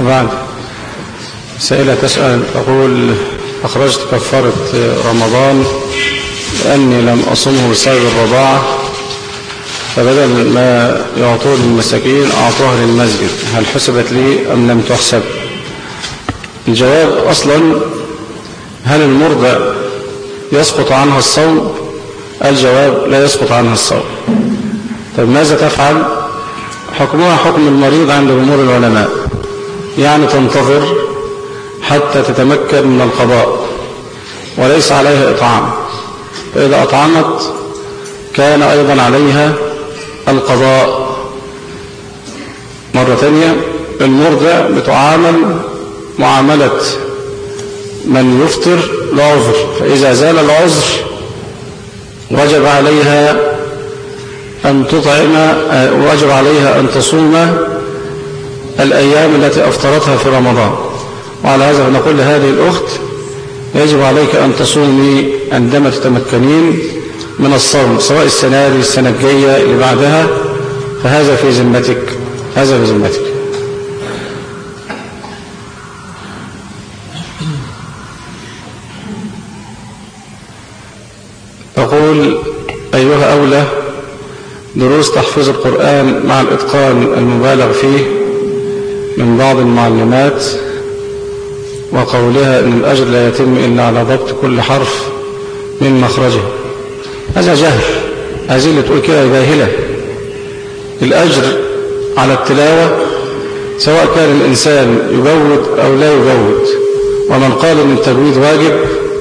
وبعد سائلة تسأل تقول: أخرجت كفارة رمضان لأني لم أصمه بسبب الرضاعة، فبدل ما يعطوه للمساكين أعطوها للمسجد، هل حسبت لي أم لم تحسب؟ الجواب: أصلا هل المرضع يسقط عنها الصوم؟ الجواب: لا يسقط عنها الصوم. طيب ماذا تفعل؟ حكمها حكم المريض عند جمهور العلماء، يعني تنتظر حتى تتمكن من القضاء وليس عليها إطعام، فإذا أطعمت كان أيضا عليها القضاء. مرة ثانية، المرضع بتعامل معاملة من يفطر لعذر، فإذا زال العذر وجب عليها أن تطعم، وجب عليها أن تصوم الأيام التي أفطرتها في رمضان. وعلى هذا نقول لهذه الأخت: يجب عليك أن تصومي عندما تتمكنين من الصوم، سواء السنة دي السنة الجاية اللي بعدها، فهذا في ذمتك، هذا في ذمتك. تقول: أيها أولى دروس تحفيظ القرآن مع الإتقان المبالغ فيه من بعض المعلمات، وقولها إن الأجر لا يتم إلا على ضبط كل حرف من مخرجه. هذا جهل، هذه اللي تقول كده جاهلة. الأجر على التلاوة سواء كان الإنسان يجود أو لا يجود، ومن قال إن التجويد واجب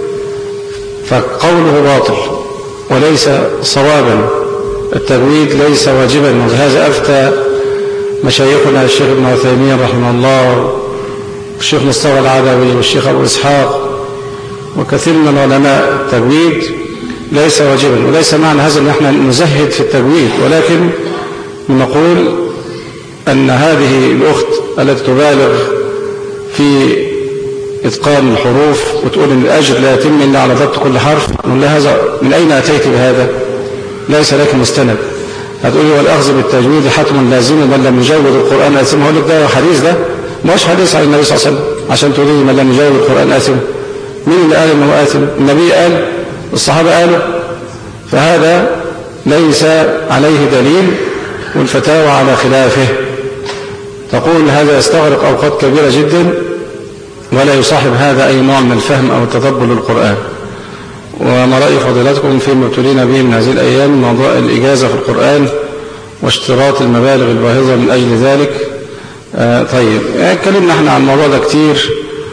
فقوله باطل وليس صوابا. التجويد ليس واجبا، وهذا أفتى مشايخنا الشيخ ابن عثيمين رحمه الله، والشيخ مصطفى العدوي، والشيخ أبو إسحاق، وكثير من العلماء. التجويد ليس واجبا، وليس معنى هذا أن احنا نزهد في التجويد، ولكن نقول أن هذه الأخت التي تبالغ في إتقان الحروف وتقول أن الأجر لا يتم إلا على ضبط كل حرف، نقول لها: هذا من أين أتيت بهذا؟ ليس لك مستند. هتقولي: والأخذ بالتجويد حتم لازم، من لم يجود القرآن آثم. هقول لك: ده حديث، ده مش حديث عن النبي صلى الله عليه وسلم عشان تقولي من لم يجود القرآن آثم. مين اللي قال إنه آثم؟ النبي قال، الصحابة قالوا، فهذا ليس عليه دليل، والفتاوى على خلافه. تقول: هذا يستغرق أوقات كبيرة جدا ولا يصاحب هذا أي نوع من الفهم أو التدبر للقرآن. وما رأي فضيلتكم فيما ابتلينا به من هذه الأيام، موضوع الإجازة في القرآن واشتراط المبالغ الباهظة من أجل ذلك؟ طيب، اتكلمنا احنا عن الموضوع ده كتير،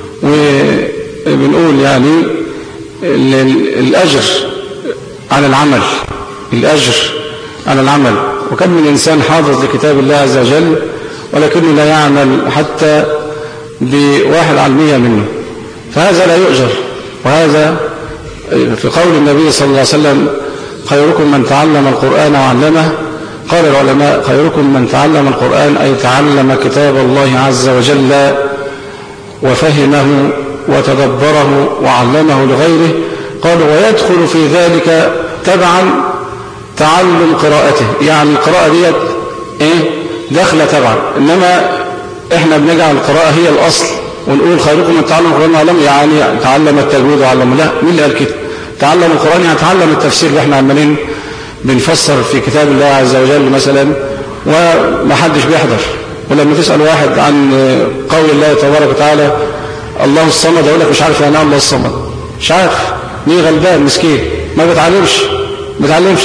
وبنقول يعني الأجر على العمل، الأجر على العمل. وكم من إنسان حافظ لكتاب الله عز وجل ولكنه لا يعمل حتى بواحد على 100 منه، فهذا لا يؤجر. وهذا في قول النبي صلى الله عليه وسلم: خيركم من تعلم القرآن وعلمه. قال العلماء: خيركم من تعلم القرآن أي تعلم كتاب الله عز وجل وفهمه وتدبره وعلمه لغيره. قالوا: ويدخل في ذلك تبعا تعلم قراءته، يعني القراءة ديت داخله تبعا. إنما إحنا بنجعل القراءة هي الأصل ونقول: خيركم من تعلم القرآن وعلمه، يعني تعلم التجويد وعلمه. لا، مين اللي قال كده؟ تعلم القرآن يعني تعلم التفسير اللي احنا عمالين بنفسر في كتاب الله عز وجل مثلا وما حدش بيحضر. ولما تسأل واحد عن قول الله تبارك وتعالى الله الصمد، يقول لك مش عارف يعني الله الصمد، مش عارف. مين غلبان مسكين ما بيتعلمش.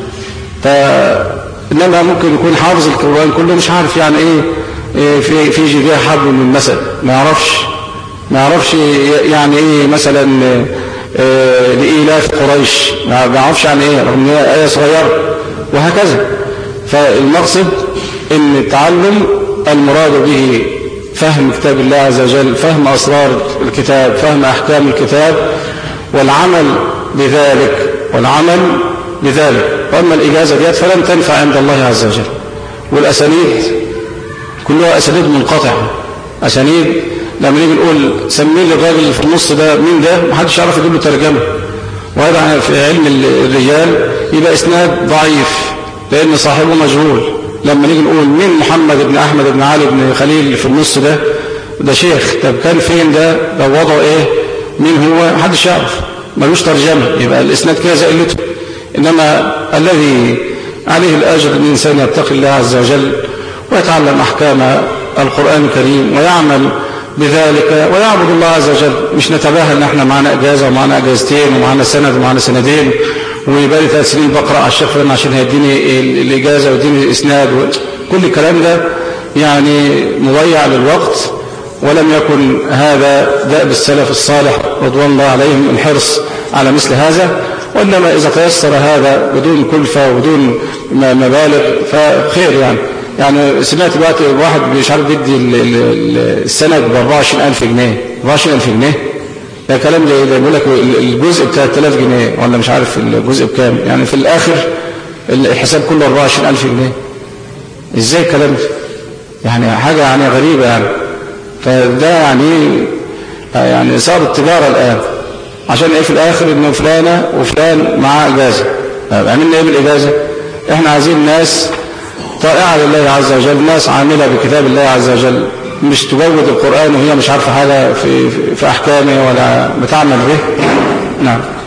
إنما ممكن يكون حافظ القرآن كله مش عارف يعني ايه في جيبها حبل من المثل، ما يعرفش يعني ايه مثلا لإيلاف قريش، ما يعرفش يعني ايه، رغم ان هي آية صغيرة، وهكذا. فالمقصد ان التعلم المراد به فهم كتاب الله عز وجل، فهم أسرار الكتاب، فهم أحكام الكتاب، والعمل بذلك. وأما الإجازة ديت فلم تنفع عند الله عز وجل. والأسانيد كلها أسانيد منقطعة، أسانيد لما نيجي نقول سمي لي الراجل اللي في النص ده مين ده، محدش يعرف يجيب له ترجمة. وهذا في علم الرجال يبقى إسناد ضعيف لأن صاحبه مجهول. لما نيجي نقول مين محمد بن أحمد بن علي بن خليل اللي في النص ده، ده شيخ. طب كان فين ده؟ لو وضعه ايه؟ مين هو؟ محدش يعرف، ملوش ترجمة، يبقى الاسناد كده زي قلته. انما الذي عليه الاجر ان الانسان يتقي الله عز وجل ويتعلم احكام القرآن الكريم ويعمل بذلك ويعبد الله عز وجل. مش نتباهى ان احنا معنا اجازة ومعنا اجازتين ومعنا سند ومعنا سندين ويبقى 3 سنين بقرأ على الشيخ فلان عشان هيديني الاجازة ويديني الاسناد كل الكلام ده يعني مضيع للوقت. ولم يكن هذا دأب السلف الصالح رضوان الله عليهم الحرص على مثل هذا، وإنما إذا تيسر هذا بدون كلفة وبدون مبالغ فخير. يعني سمعت دلوقتي واحد مش عارف بيدي السند ب 24,000 جنيه. 24,000 جنيه ده كلام ده بيقول لك الجزء ب 3,000 جنيه ولا مش عارف الجزء بكام، يعني في الآخر الحساب كله 24,000 جنيه. ازاي الكلام ده؟ يعني حاجة يعني غريبة يعني. فده يعني صارت تجارة الآن عشان ايه في الآخر انه فلانة وفلان معاه اجازة. عملنا ايه بالاجازة؟ احنا عايزين ناس طائعة لله عز وجل، ناس عاملة بكتاب الله عز وجل، مش تجود القرآن وهي مش عارفة حاجة في أحكامه ولا بتعمل به. نعم.